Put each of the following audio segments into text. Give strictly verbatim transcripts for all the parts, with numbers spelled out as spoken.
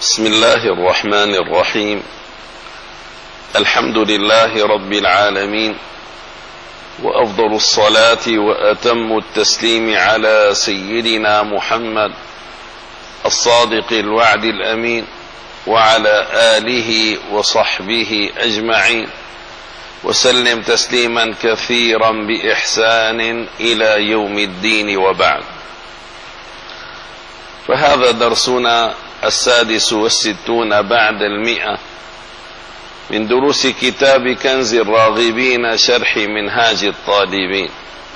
بسم الله الرحمن الرحيم. الحمد لله رب العالمين، وأفضل الصلاة وأتم التسليم على سيدنا محمد الصادق الوعد الأمين، وعلى آله وصحبه أجمعين، وسلم تسليما كثيرا بإحسان إلى يوم الدين، وبعد. فهذا درسنا السادس والستون بعد المئة من دروس كتاب كنز الراغبين شرح منهاج الطالبين.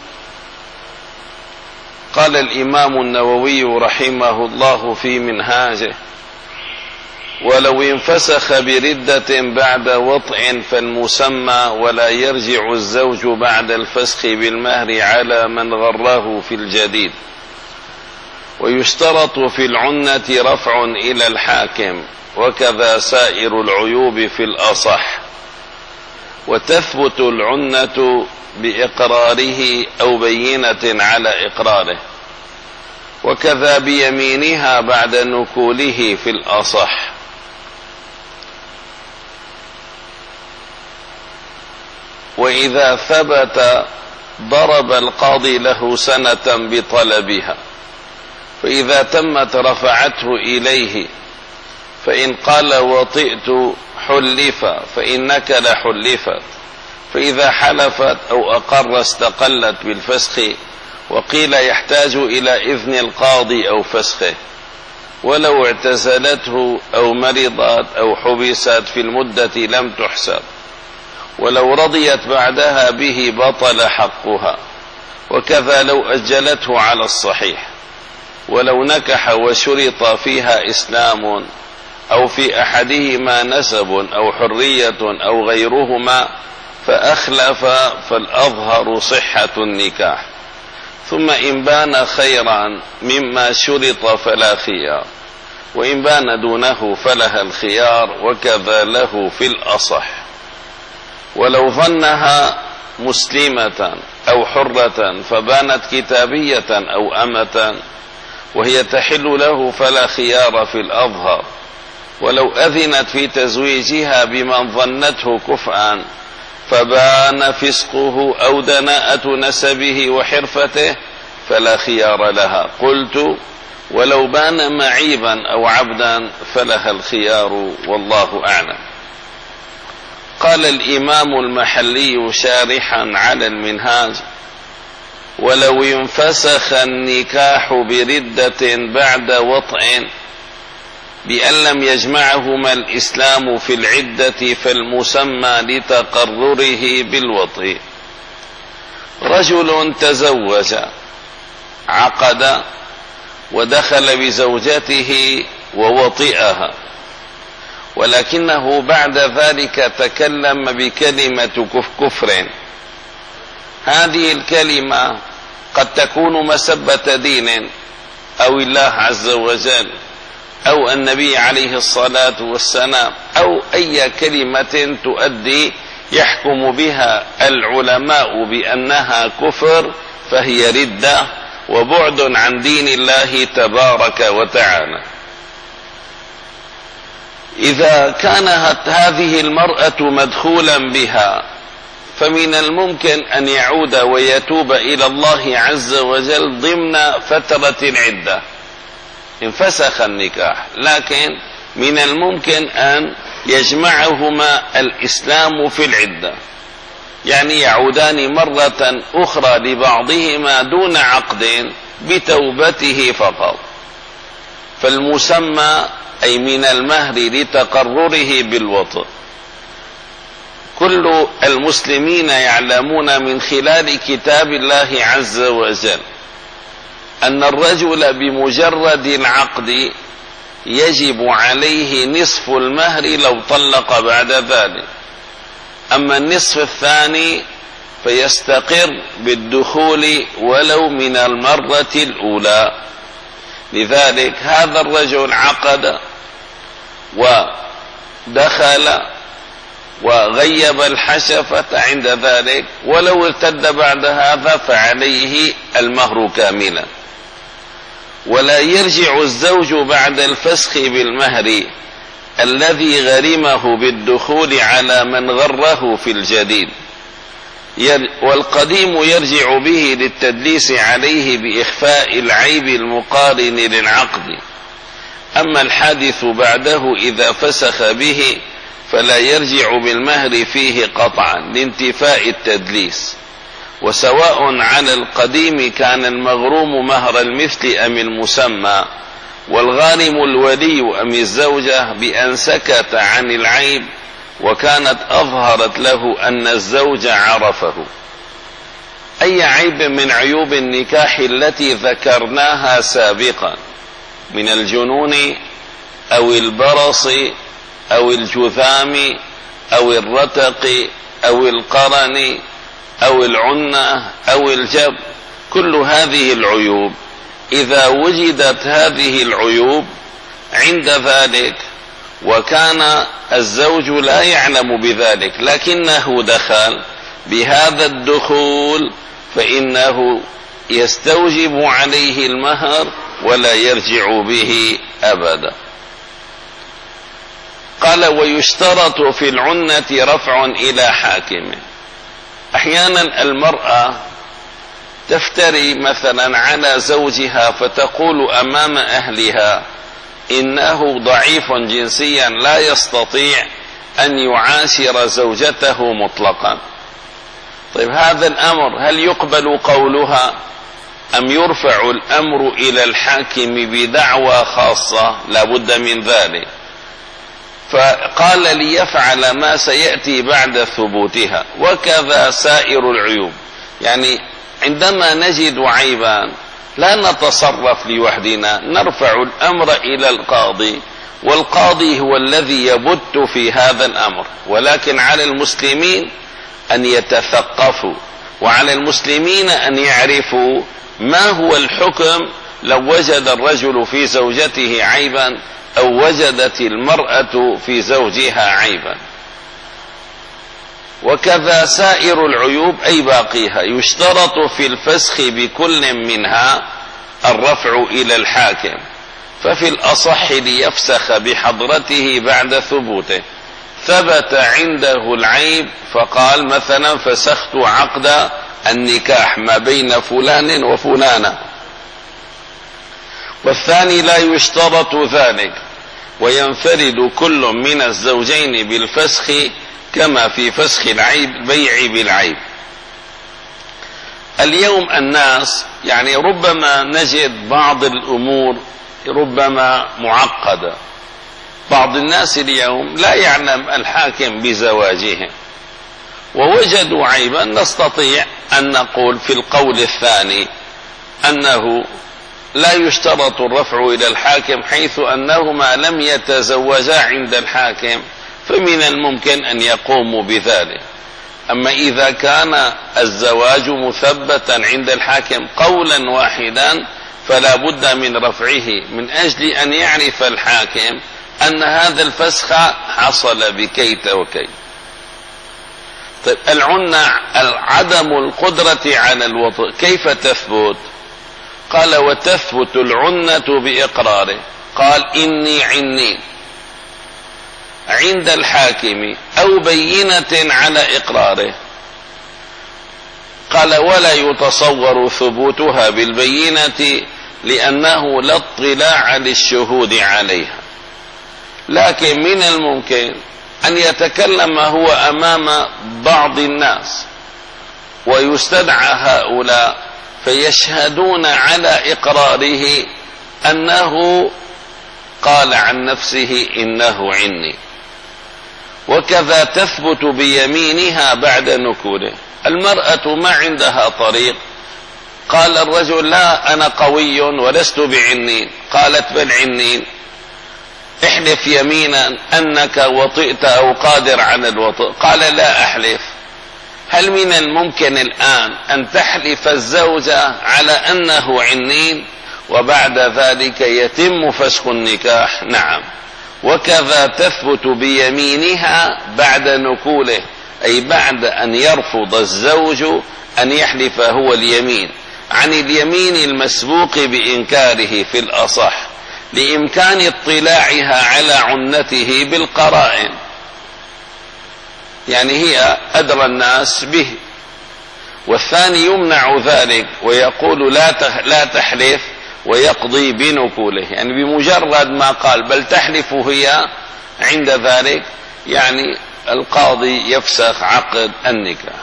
قال الإمام النووي رحمه الله في منهاجه: ولو انفسخ بردة بعد وطء فالمسمى، ولا يرجع الزوج بعد الفسخ بالمهر على من غره في الجديد. ويشترط في العنة رفع إلى الحاكم، وكذا سائر العيوب في الأصح. وتثبت العنة بإقراره أو بينة على إقراره، وكذا بيمينها بعد نكوله في الأصح. وإذا ثبت ضرب القاضي له سنة بطلبها، فإذا تمت رفعته إليه، فإن قال وطئت حلف، فإنك لحلفت. فإذا حلفت أو أقر استقلت بالفسخ، وقيل يحتاج إلى إذن القاضي أو فسخه. ولو اعتزلته أو مرضت أو حبست في المدة لم تحسب، ولو رضيت بعدها به بطل حقها، وكذا لو أجلته على الصحيح. ولو نكح وشرط فيها إسلام، أو في أحدهما نسب أو حرية أو غيرهما فأخلف، فالأظهر صحة النكاح. ثم إن بان خيرا مما شرط فلا خيار، وإن بان دونه فلها الخيار، وكذا له في الأصح. ولو ظنها مسلمة أو حرة فبانت كتابية أو أمة وهي تحل له فلا خيار في الأظهر. ولو أذنت في تزويجها بمن ظنته كفءا فبان فسقه أو دناءة نسبه وحرفته فلا خيار لها. قلت: ولو بان معيبا أو عبدا فلها الخيار، والله أعلم. قال الإمام المحلي شارحا على المنهاج: ولو انفسخ النكاح بردة بعد وطء بأن لم يجمعهما الإسلام في العدة، فالمسمى لتقرره بالوطء. رجل تزوج، عقد، ودخل بزوجته ووطئها، ولكنه بعد ذلك تكلم بكلمة كفر. هذه الكلمة قد تكون مسبة دين أو الله عز وجل أو النبي عليه الصلاة والسلام، أو أي كلمة تؤدي يحكم بها العلماء بأنها كفر، فهي ردة وبعد عن دين الله تبارك وتعالى. إذا كانت هذه المرأة مدخولا بها، فمن الممكن أن يعود ويتوب إلى الله عز وجل ضمن فترة العدة. انفسخ النكاح، لكن من الممكن أن يجمعهما الإسلام في العدة، يعني يعودان مرة أخرى لبعضهما دون عقد بتوبته فقط. فالمسمى أي من المهر لتقرره بالوطء. كل المسلمين يعلمون من خلال كتاب الله عز وجل أن الرجل بمجرد العقد يجب عليه نصف المهر لو طلق بعد ذلك، أما النصف الثاني فيستقر بالدخول ولو من المرة الأولى. لذلك هذا الرجل عقد ودخل وغيب الحشفة عند ذلك، ولو ارتد بعد هذا فعليه المهر كاملا. ولا يرجع الزوج بعد الفسخ بالمهر الذي غرمه بالدخول على من غره في الجديد، والقديم يرجع به للتدليس عليه بإخفاء العيب المقارن للعقد. أما الحادث بعده إذا فسخ به فلا يرجع بالمهر فيه قطعا لانتفاء التدليس، وسواء على القديم كان المغروم مهر المثل أم المسمى، والغارم الولي أم الزوجة، بأن سكت عن العيب وكانت أظهرت له أن الزوج عرفه. أي عيب من عيوب النكاح التي ذكرناها سابقا من الجنون أو البرص أو الجذام أو الرتق أو القرن أو العنة أو الجب، كل هذه العيوب إذا وجدت هذه العيوب عند ذلك وكان الزوج لا يعلم بذلك لكنه دخل بهذا الدخول فإنه يستوجب عليه المهر ولا يرجع به أبدا. قال: ويشترط في العنة رفع إلى حاكم. أحيانا المرأة تفتري مثلا على زوجها فتقول أمام أهلها إنه ضعيف جنسيا لا يستطيع أن يعاشر زوجته مطلقا. طيب هذا الأمر هل يقبل قولها أم يرفع الأمر إلى الحاكم بدعوى خاصة؟ لا بد من ذلك. فقال ليفعل ما سيأتي بعد ثبوتها، وكذا سائر العيوب. يعني عندما نجد عيبا لا نتصرف لوحدنا، نرفع الأمر إلى القاضي، والقاضي هو الذي يبت في هذا الأمر. ولكن على المسلمين أن يتثقفوا، وعلى المسلمين أن يعرفوا ما هو الحكم لو وجد الرجل في زوجته عيبا أو وجدت المرأة في زوجها عيبا. وكذا سائر العيوب أي باقيها يشترط في الفسخ بكل منها الرفع إلى الحاكم، ففي الأصح ليفسخ بحضرته بعد ثبوته. ثبت عنده العيب فقال مثلا فسخت عقد النكاح ما بين فلان وفلانة، والثاني لا يشترط ذلك، وينفرد كل من الزوجين بالفسخ كما في فسخ العيب بيع بالعيب. اليوم الناس يعني ربما نجد بعض الأمور ربما معقدة. بعض الناس اليوم لا يعلم الحاكم بزواجهم، ووجدوا عيبا نستطيع أن نقول في القول الثاني أنه لا يشترط الرفع إلى الحاكم، حيث أنهما لم يتزوجا عند الحاكم فمن الممكن أن يقوموا بذلك. أما إذا كان الزواج مثبتا عند الحاكم قولا واحدا فلا بد من رفعه، من أجل أن يعرف الحاكم أن هذا الفسخ حصل بكيت وكيت. طيب العنة عدم القدرة على الوطء كيف تثبت؟ قال: وتثبت العنة بإقراره. قال: إني عني عند الحاكم أو بينة على إقراره. قال: ولا يتصور ثبوتها بالبينة لأنه لا اطلاع للشهود عليها، لكن من الممكن أن يتكلم هو أمام بعض الناس ويستدعى هؤلاء فيشهدون على إقراره أنه قال عن نفسه إنه عني. وكذا تثبت بيمينها بعد نكوله. المرأة ما عندها طريق، قال الرجل: لا أنا قوي ولست بعنين. قالت: بل عنين. احلف يمينا أنك وطئت أو قادر على الوطئ. قال: لا أحلف. هل من الممكن الآن أن تحلف الزوجة على أنه عنين وبعد ذلك يتم فسخ النكاح؟ نعم. وكذا تثبت بيمينها بعد نكوله، أي بعد أن يرفض الزوج أن يحلف هو اليمين. عن اليمين المسبوق بإنكاره في الأصح لإمكان اطلاعها على عنته بالقرائن، يعني هي أدرى الناس به. والثاني يمنع ذلك ويقول لا لا تحلف ويقضي بنكوله، يعني بمجرد ما قال بل تحلف هي، عند ذلك يعني القاضي يفسخ عقد النكاح.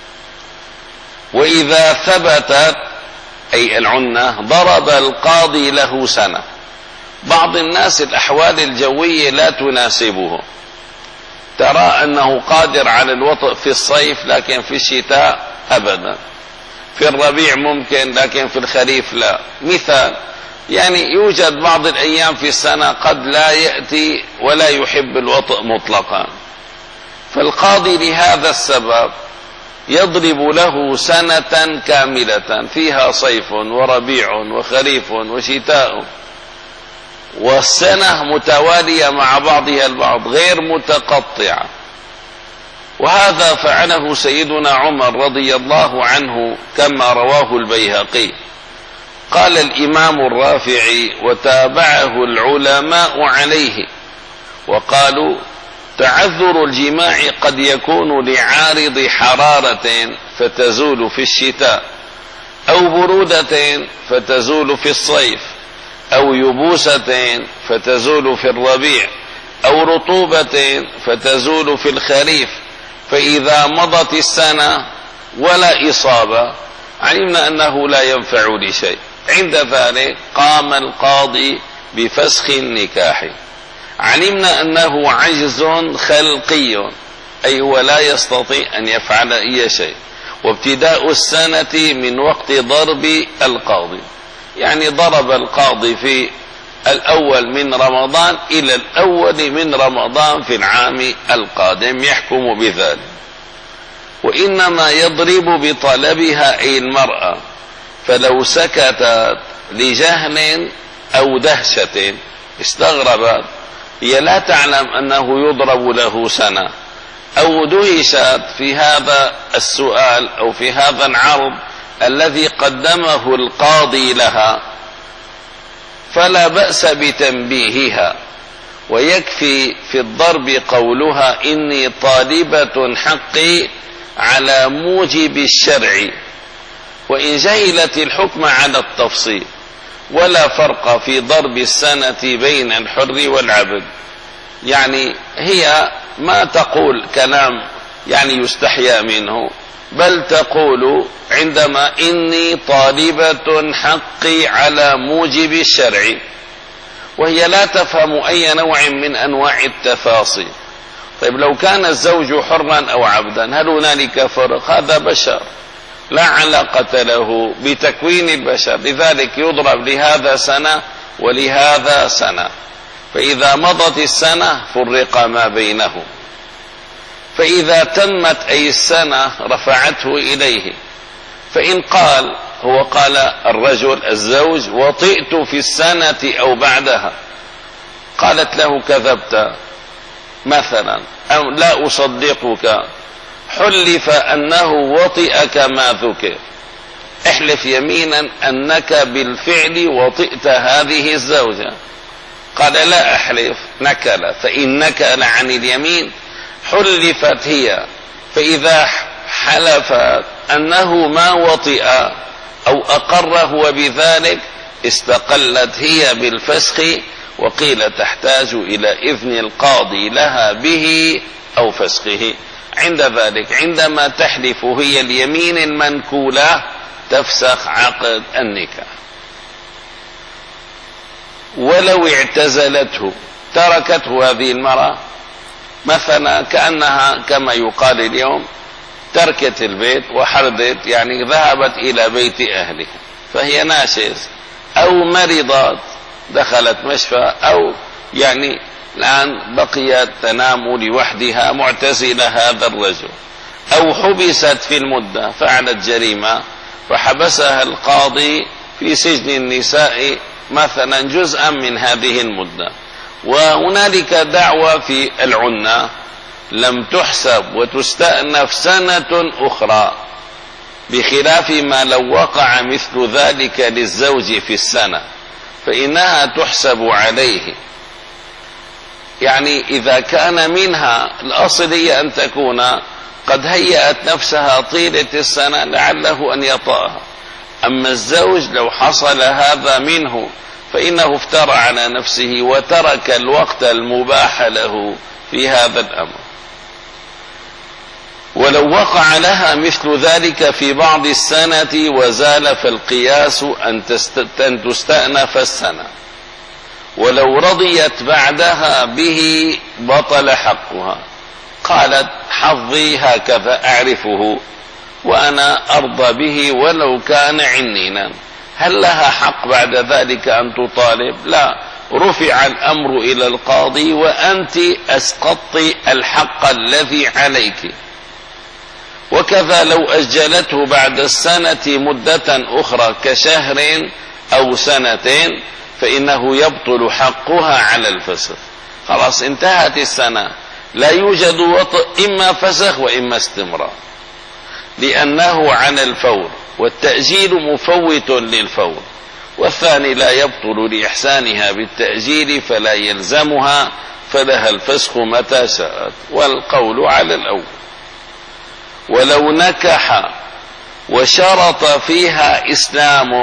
وإذا ثبتت أي العنة ضرب القاضي له سنة. بعض الناس الأحوال الجوية لا تناسبه، ترى أنه قادر على الوطء في الصيف لكن في الشتاء أبدا، في الربيع ممكن لكن في الخريف لا. مثال، يعني يوجد بعض الأيام في السنة قد لا يأتي ولا يحب الوطء مطلقا، فالقاضي لهذا السبب يضرب له سنة كاملة فيها صيف وربيع وخريف وشتاء، والسنة متوالية مع بعضها البعض غير متقطعة. وهذا فعله سيدنا عمر رضي الله عنه كما رواه البيهقي. قال الإمام الرافعي وتابعه العلماء عليه وقالوا: تعذر الجماع قد يكون لعارض حرارة فتزول في الشتاء، أو برودة فتزول في الصيف، أو يبوسة فتزول في الربيع، أو رطوبة فتزول في الخريف. فإذا مضت السنة ولا إصابة علمنا أنه لا ينفع لشيء، عند ذلك قام القاضي بفسخ النكاح. علمنا أنه عجز خلقي، أي هو لا يستطيع أن يفعل أي شيء. وابتداء السنة من وقت ضرب القاضي، يعني ضرب القاضي في الأول من رمضان إلى الأول من رمضان في العام القادم يحكم بذلك. وإنما يضرب بطلبها أي المرأة، فلو سكتت لجهل أو دهشة استغربت، هي لا تعلم أنه يضرب له سنة، أو دهشت في هذا السؤال أو في هذا العرض الذي قدمه القاضي لها، فلا بأس بتنبيهها. ويكفي في الضرب قولها: إني طالبة حقي على موجب الشرع، وإن جهلت الحكم على التفصيل. ولا فرق في ضرب السنة بين الحر والعبد، يعني هي ما تقول كلام يعني يستحيا منه، بل تقول عندما إني طالبة حقي على موجب الشرع، وهي لا تفهم أي نوع من أنواع التفاصيل. طيب لو كان الزوج حرا أو عبدا هل هنالك فرق؟ هذا بشر لا علاقة له بتكوين البشر، لذلك يضرب لهذا سنة ولهذا سنة. فإذا مضت السنة فرق ما بينهم، فإذا تمت أي السنة رفعته إليه. فإن قال هو قال الرجل الزوج: وطئت في السنة أو بعدها، قالت له: كذبت مثلا، أو لا أصدقك، حلف أنه وطئك ما ذكر، احلف يمينا أنك بالفعل وطئت هذه الزوجة. قال: لا أحلف، نكل. فإن نكل عن اليمين حلفت هي، فإذا حلفت أنه ما وطئ أو أقر هو بذلك استقلت هي بالفسخ، وقيل تحتاج إلى إذن القاضي لها به أو فسخه. عند ذلك عندما تحلف هي اليمين المنكولة تفسخ عقد النكاح. ولو اعتزلته، تركته هذه المرأة مثلا، كأنها كما يقال اليوم تركت البيت وحردت، يعني ذهبت إلى بيت أهلها، فهي ناشز، أو مرضت دخلت مشفى، أو يعني الآن بقيت تنام لوحدها معتزلة هذا الرجل، أو حبست في المدة، فعلت جريمة فحبسها القاضي في سجن النساء مثلا جزءا من هذه المدة، وهنالك دعوة في العنة لم تحسب وتستأنف سنة أخرى، بخلاف ما لو وقع مثل ذلك للزوج في السنة فإنها تحسب عليه. يعني إذا كان منها الأصل هي أن تكون قد هيأت نفسها طيلة السنة لعله أن يطأها، أما الزوج لو حصل هذا منه فإنه افترى على نفسه وترك الوقت المباح له في هذا الأمر. ولو وقع لها مثل ذلك في بعض السنة وزال فالقياس أن تستأنف السنة، ولو رضيت بعدها به بطل حقها. قالت حظي هكذا أعرفه وأنا أرضى به ولو كان عنينا، هل لها حق بعد ذلك أن تطالب؟ لا، رفع الأمر إلى القاضي وأنت أسقطت الحق الذي عليك. وكذا لو أجلته بعد السنة مدة أخرى كشهر أو سنتين فإنه يبطل حقها على الفسخ. خلاص انتهت السنة، لا يوجد وطء، إما فسخ وإما استمرار، لأنه على الفور، والتأجيل مفوت للفور، والثاني لا يبطل لإحسانها بالتأجيل فلا يلزمها، فلها الفسخ متى شاءت، والقول على الأول. ولو نكح وشرط فيها إسلام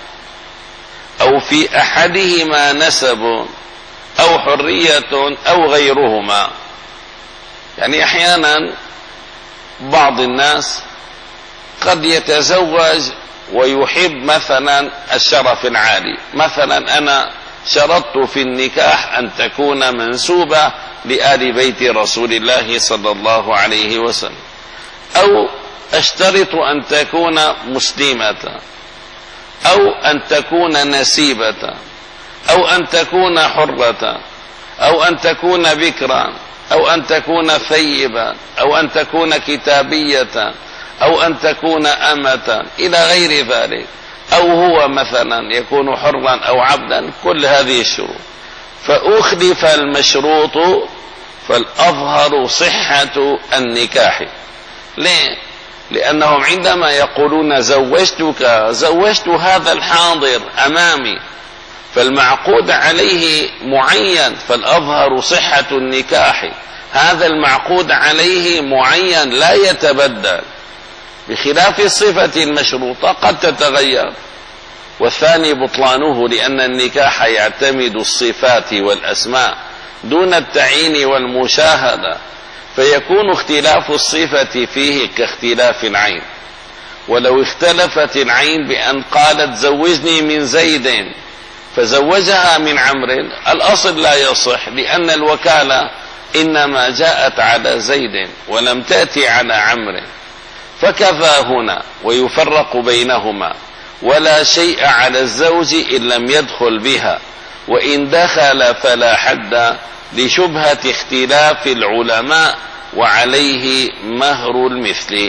أو في أحدهما نسب أو حرية أو غيرهما، يعني أحيانا بعض الناس قد يتزوج ويحب مثلا الشرف العالي، مثلا أنا شرطت في النكاح أن تكون منسوبة لآل بيت رسول الله صلى الله عليه وسلم، أو أشترط أن تكون مسلمة، أو أن تكون نسيبة، أو أن تكون حرة، أو أن تكون بكرا، أو أن تكون ثيبا، أو أن تكون كتابية، أو أن تكون أمة، إلى غير ذلك، أو هو مثلا يكون حرا أو عبدا، كل هذه الشروط. فأخلف المشروط فالأظهر صحة النكاح. ليه؟ لأنهم عندما يقولون زوجتك، زوجت هذا الحاضر أمامي، فالمعقود عليه معين، فالأظهر صحة النكاح، هذا المعقود عليه معين لا يتبدل، بخلاف الصفة المشروطة قد تتغير. والثاني بطلانه، لأن النكاح يعتمد الصفات والأسماء دون التعيين والمشاهدة، فيكون اختلاف الصفة فيه كاختلاف العين. ولو اختلفت العين بأن قالت زوجني من زيد فزوجها من عمرو، الأصل لا يصح، لأن الوكالة إنما جاءت على زيد ولم تأتي على عمرو. فكذا هنا، ويفرق بينهما، ولا شيء على الزوج إن لم يدخل بها، وإن دخل فلا حد، لشبهة اختلاف العلماء، وعليه مهر المثل.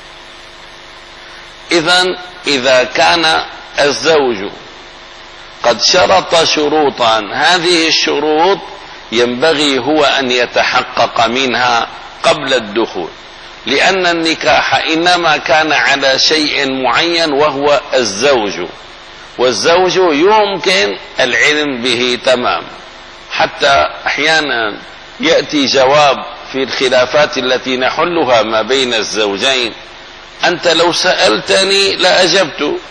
إذن إذا كان الزوج قد شرط شروطا، هذه الشروط ينبغي هو أن يتحقق منها قبل الدخول، لأن النكاح إنما كان على شيء معين وهو الزوج، والزوج يمكن العلم به تمام. حتى أحيانا يأتي جواب في الخلافات التي نحلها ما بين الزوجين: أنت لو سألتني لأجبت،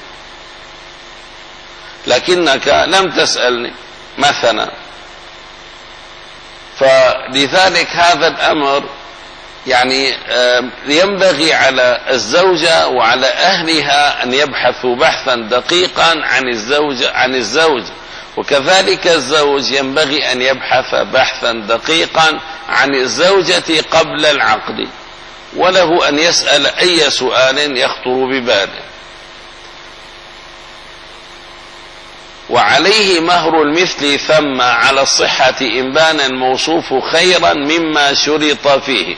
لكنك لم تسألني مثلا. فلذلك هذا الأمر يعني ينبغي على الزوجة وعلى أهلها أن يبحثوا بحثا دقيقا عن الزوج عن الزوج وكذلك الزوج ينبغي أن يبحث بحثا دقيقا عن الزوجة قبل العقد، وله أن يسأل أي سؤال يخطر بباله. وعليه مهر المثل ثم على الصحة إن بان الموصوف خيرا مما شرط فيه.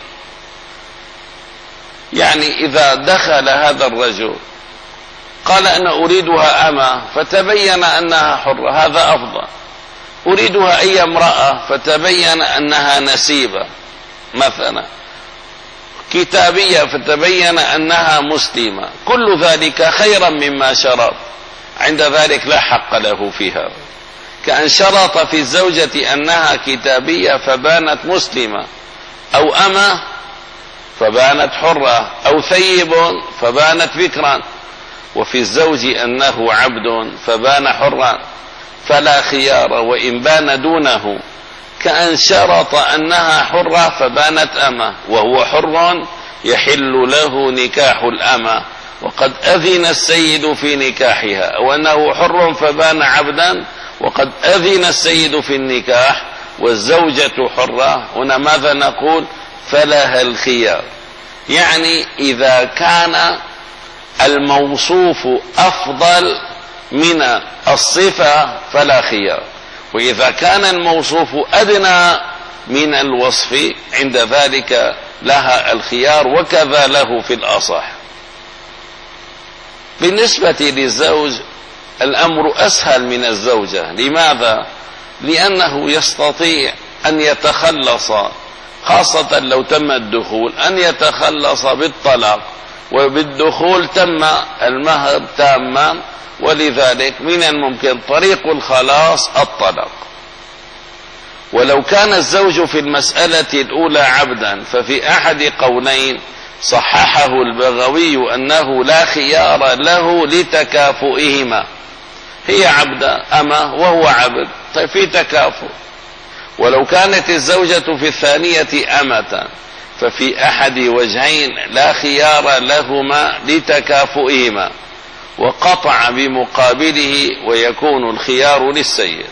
يعني إذا دخل هذا الرجل قال أنا أريدها أمة فتبين أنها حرة، هذا أفضل. أريدها أي امرأة فتبين أنها نسيبة مثلا، كتابية فتبين أنها مسلمة، كل ذلك خيرا مما شرط، عند ذلك لا حق له فيها. كأن شرط في الزوجة أنها كتابية فبانت مسلمة، أو أمة فبانت حرة، أو ثيب فبانت بكرا، وفي الزوج أنه عبد فبان حرا، فلا خيار وإن بان دونه. كأن شرط أنها حرة فبانت أمة، وهو حر يحل له نكاح الأمة، وقد أذن السيد في نكاحها، أو أنه حر فبان عبدا وقد أذن السيد في النكاح، والزوجة حرة. هنا ماذا نقول؟ فلها الخيار. يعني إذا كان الموصوف أفضل من الصفة فلا خيار، وإذا كان الموصوف أدنى من الوصف عند ذلك لها الخيار، وكذا له في الأصح. بالنسبة للزوج الأمر أسهل من الزوجة. لماذا؟ لأنه يستطيع أن يتخلص، خاصة لو تم الدخول، أن يتخلص بالطلاق، وبالدخول تم المهر تاما، ولذلك من الممكن طريق الخلاص الطلاق. ولو كان الزوج في المسألة الأولى عبدا، ففي أحد قولين صححه البغوي أنه لا خيار له لتكافؤهما، هي عبدة أما وهو عبد، طيب في تكافؤ. ولو كانت الزوجة في الثانية أمة، ففي أحد وجهين لا خيار لهما لتكافؤهما، وقطع بمقابله ويكون الخيار للسيد.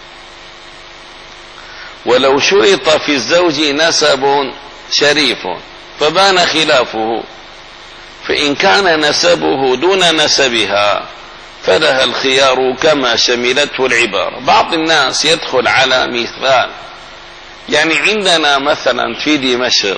ولو شرط في الزوج نسب شريف فبان خلافه، فإن كان نسبه دون نسبها فلها الخيار كما شملته العبارة. بعض الناس يدخل على مثال، يعني عندنا مثلا في دمشق،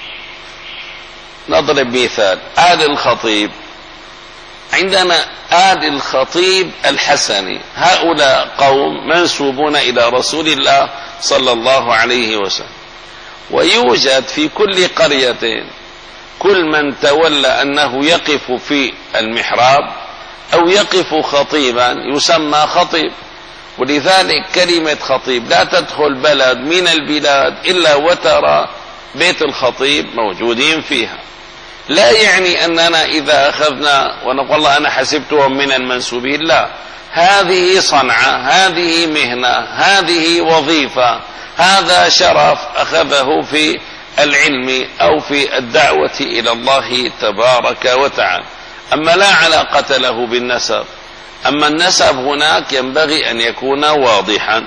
نضرب مثال آل الخطيب، عندنا آل الخطيب الحسني، هؤلاء قوم منسوبون إلى رسول الله صلى الله عليه وسلم، ويوجد في كل قرية كل من تولى أنه يقف في المحراب أو يقف خطيبا يسمى خطيب. ولذلك كلمة خطيب لا تدخل بلد من البلاد إلا وترى بيت الخطيب موجودين فيها. لا يعني أننا إذا أخذنا ونقول الله أنا حسبتهم من المنسوبين، لا، هذه صنعة، هذه مهنة، هذه وظيفة، هذا شرف أخذه في العلم أو في الدعوة إلى الله تبارك وتعالى. أما لا علاقة له بالنسب. أما النسب هناك ينبغي أن يكون واضحا.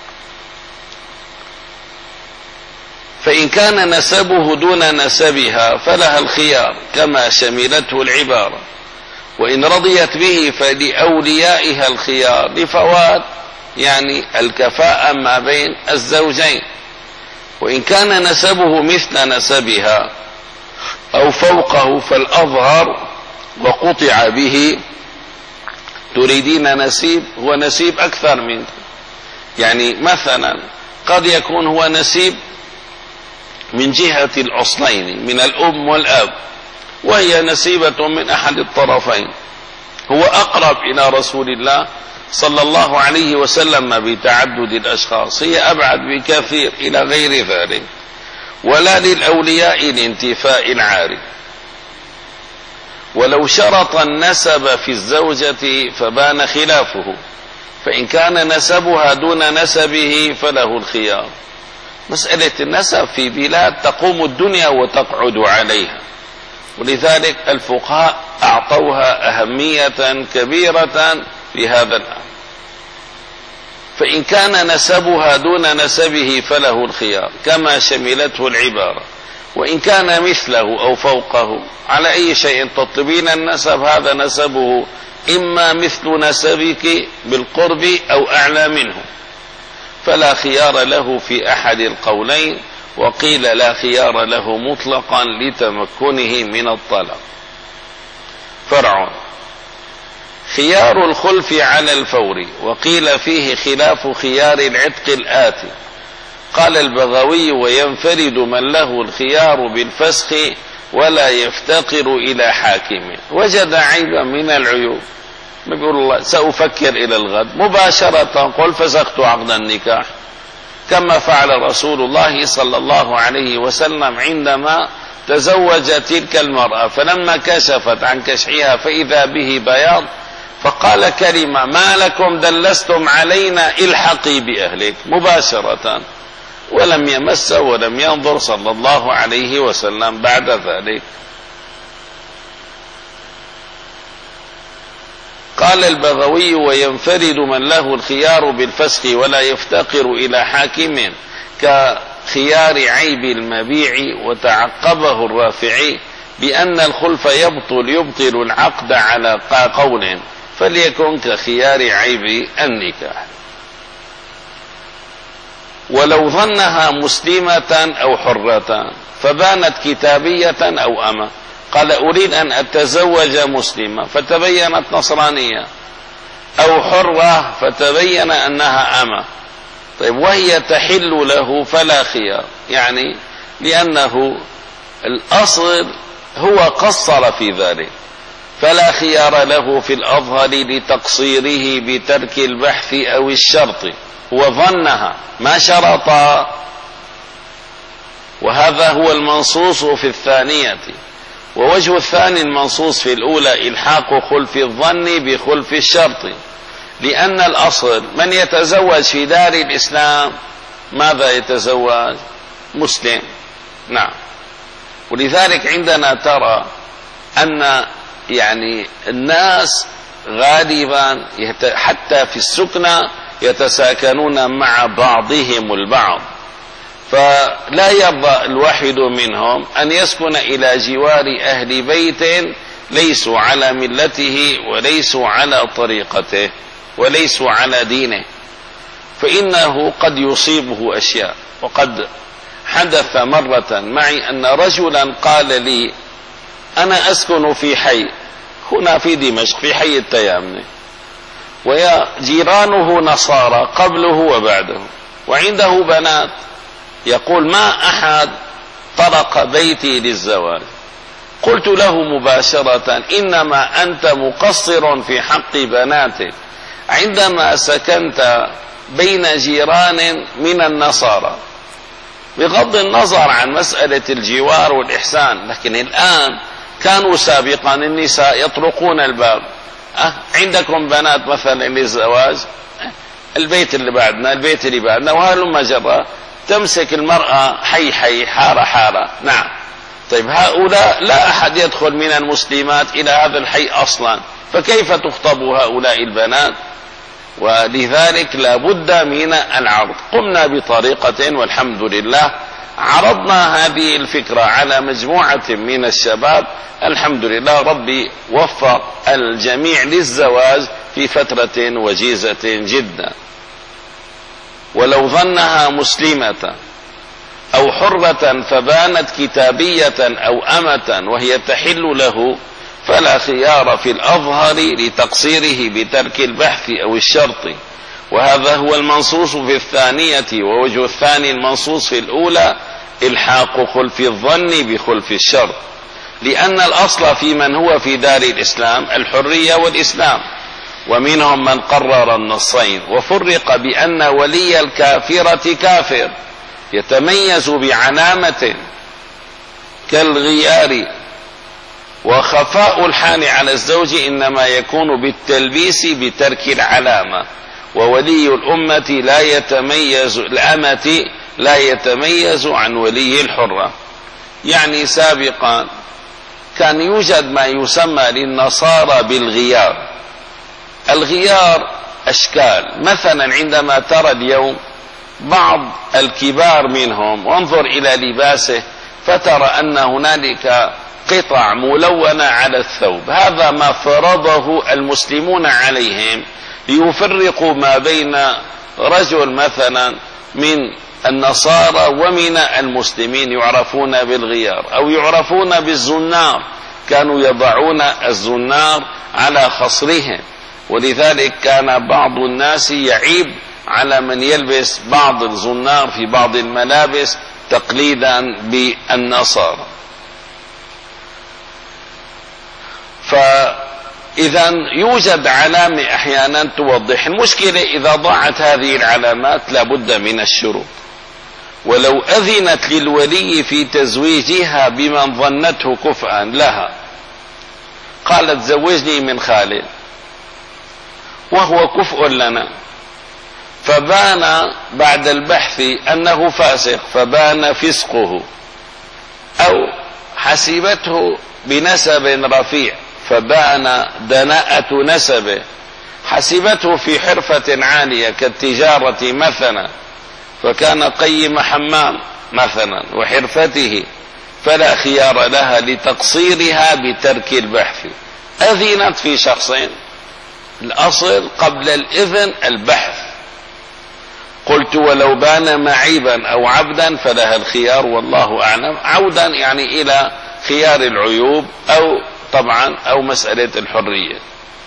فإن كان نسبه دون نسبها فلها الخيار كما شملته العبارة، وإن رضيت به فلأوليائها الخيار لفوات يعني الكفاءة ما بين الزوجين. وإن كان نسبه مثل نسبها أو فوقه فالأظهر وقطع به. تريدين نسيب، هو نسيب أكثر منك، يعني مثلا قد يكون هو نسيب من جهة الأصلين من الأم والأب، وهي نسيبة من أحد الطرفين، هو أقرب إلى رسول الله صلى الله عليه وسلم بتعدد الأشخاص، هي أبعد بكثير إلى غير ذلك. ولا للأولياء لانتفاء العارف. ولو شرط النسب في الزوجة فبان خلافه، فإن كان نسبها دون نسبه فله الخيار. مسألة النسب في بلاد تقوم الدنيا وتقعد عليها، ولذلك الفقهاء أعطوها أهمية كبيرة لهذا الأمر. فإن كان نسبها دون نسبه فله الخيار كما شملته العبارة. وإن كان مثله أو فوقه، على أي شيء تطلبين النسب هذا نسبه إما مثل نسبك بالقرب أو أعلى منه، فلا خيار له في أحد القولين. وقيل لا خيار له مطلقا لتمكنه من الطلب. فرع. خيار الخلف على الفور، وقيل فيه خلاف خيار العتق الآتي. قال البغوي: وينفرد من له الخيار بالفسخ ولا يفتقر إلى حاكم. وجد عيبا من العيوب، ما بيقول الله سأفكر إلى الغد، مباشرة قل فسخت عقد النكاح، كما فعل رسول الله صلى الله عليه وسلم عندما تزوج تلك المرأة، فلما كشفت عن كشحها فإذا به بياض فقال كلمة: ما لكم دلستم علينا، الحقي بأهلك، مباشرة، ولم يمس ولم ينظر صلى الله عليه وسلم بعد ذلك. قال البغوي: وينفرد من له الخيار بالفسخ ولا يفتقر إلى حاكم كخيار عيب المبيع. وتعقبه الرافعي بأن الخلف يبطل يبطل العقد على قول، فليكن كخيار عيب النكاح. ولو ظنها مسلمة أو حرة فبانت كتابية أو أمة، قال أريد أن أتزوج مسلمة فتبينت نصرانية، أو حرة فتبين أنها أمة، طيب وهي تحل له فلا خيار، يعني لأنه الأصل هو قصر في ذلك، فلا خيار له في الأظهر لتقصيره بترك البحث أو الشرط، وظنها ما شرط، وهذا هو المنصوص في الثانية. ووجه الثاني المنصوص في الأولى إلحاق خلف الظن بخلف الشرط، لأن الأصل من يتزوج في دار الإسلام ماذا يتزوج؟ مسلم. نعم. ولذلك عندنا ترى أن يعني الناس غالبا حتى في السكنة يتساكنون مع بعضهم البعض، فلا يرضى الواحد منهم أن يسكن إلى جوار أهل بيت ليسوا على ملته وليسوا على طريقته وليسوا على دينه، فإنه قد يصيبه أشياء. وقد حدث مرة معي أن رجلا قال لي: أنا أسكن في حي هنا في دمشق في حي التيامني، ويا جيرانه نصارى قبله وبعده، وعنده بنات، يقول: ما أحد طرق بيتي للزواج. قلت له مباشرة: إنما أنت مقصر في حق بناتك عندما سكنت بين جيران من النصارى، بغض النظر عن مسألة الجوار والإحسان، لكن الآن كانوا سابقا النساء يطرقون الباب: أه عندكم بنات مثلا للزواج؟ البيت اللي بعدنا البيت اللي بعدنا، وهلما جرى، تمسك المرأة حي حي حارة حارة. نعم. طيب هؤلاء لا أحد يدخل من المسلمات إلى هذا الحي أصلا، فكيف تخطب هؤلاء البنات؟ ولذلك لا بد من العرض. قمنا بطريقة والحمد لله، عرضنا هذه الفكرة على مجموعة من الشباب، الحمد لله ربي وفق الجميع للزواج في فترة وجيزة جدا. ولو ظنها مسلمة أو حرة فبانت كتابية أو أمة وهي تحل له فلا خيار في الأظهر لتقصيره بترك البحث أو الشرط، وهذا هو المنصوص في الثانية. ووجه الثاني المنصوص في الأولى إلحاق خلف الظن بخلف الشرط، لأن الأصل في من هو في دار الإسلام الحرية والإسلام، ومنهم من قرر النصين. وفرق بأن ولي الكافرة كافر يتميز بعلامة كالغيار، وخفاء الحال على الزوج إنما يكون بالتلبيس بترك العلامة. وولي الأمة لا يتميز الأمة لا يتميز عن ولي الحرة. يعني سابقا كان يوجد ما يسمى للنصارى بالغيار. الغيار أشكال، مثلا عندما ترى اليوم بعض الكبار منهم وانظر إلى لباسه فترى أن هنالك قطع ملونة على الثوب، هذا ما فرضه المسلمون عليهم ليفرقوا ما بين رجل مثلا من النصارى ومن المسلمين، يعرفون بالغيار أو يعرفون بالزنار، كانوا يضعون الزنار على خصرهم. ولذلك كان بعض الناس يعيب على من يلبس بعض الزنار في بعض الملابس تقليدا بالنصارى. فإذا يوجد علامة أحيانا توضح المشكلة. إذا ضاعت هذه العلامات لابد من الشروط. ولو أذنت للولي في تزويجها بمن ظنته كفءا لها، قالت زوجني من خالد وهو كفء لنا، فبان بعد البحث أنه فاسق فبان فسقه، أو حسبته بنسب رفيع فبان دناءة نسبه، حسبته في حرفة عالية كالتجارة مثلا فكان قيم حمام مثلا وحرفته، فلا خيار لها لتقصيرها بترك البحث. أذنت في شخصين، الأصل قبل الإذن البحث. قلت ولو بان معيبا أو عبدا فلها الخيار والله أعلم، عودا يعني إلى خيار العيوب أو طبعا أو مسألة الحرية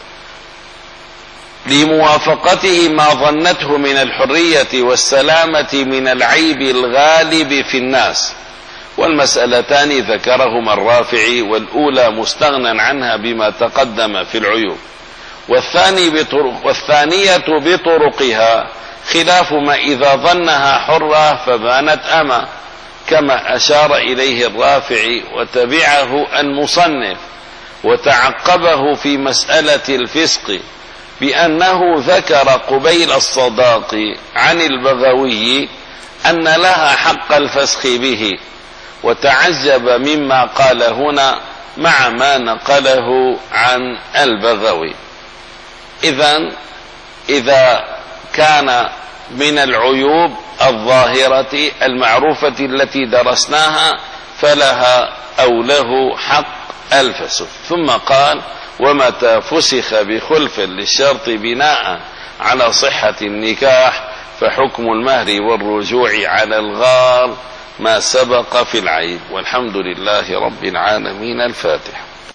لموافقته ما ظنته من الحرية والسلامة من العيب الغالب في الناس. والمسألتان ذكرهما الرافعي، والأولى مستغنى عنها بما تقدم في العيوب، والثاني بطرق والثانية بطرقها خلاف ما إذا ظنها حرة فبانت أما، كما أشار إليه الرافعي وتبعه المصنف وتعقبه في مسألة الفسق بأنه ذكر قبيل الصداق عن البغوي أن لها حق الفسخ به، وتعجب مما قال هنا مع ما نقله عن البغوي. إذن إذا كان من العيوب الظاهرة المعروفة التي درسناها فلها أو له حق الفسخ. ثم قال ومتى فسخ بخلف للشرط بناء على صحة النكاح فحكم المهر والرجوع على الغار ما سبق في العيب. والحمد لله رب العالمين. الفاتحة.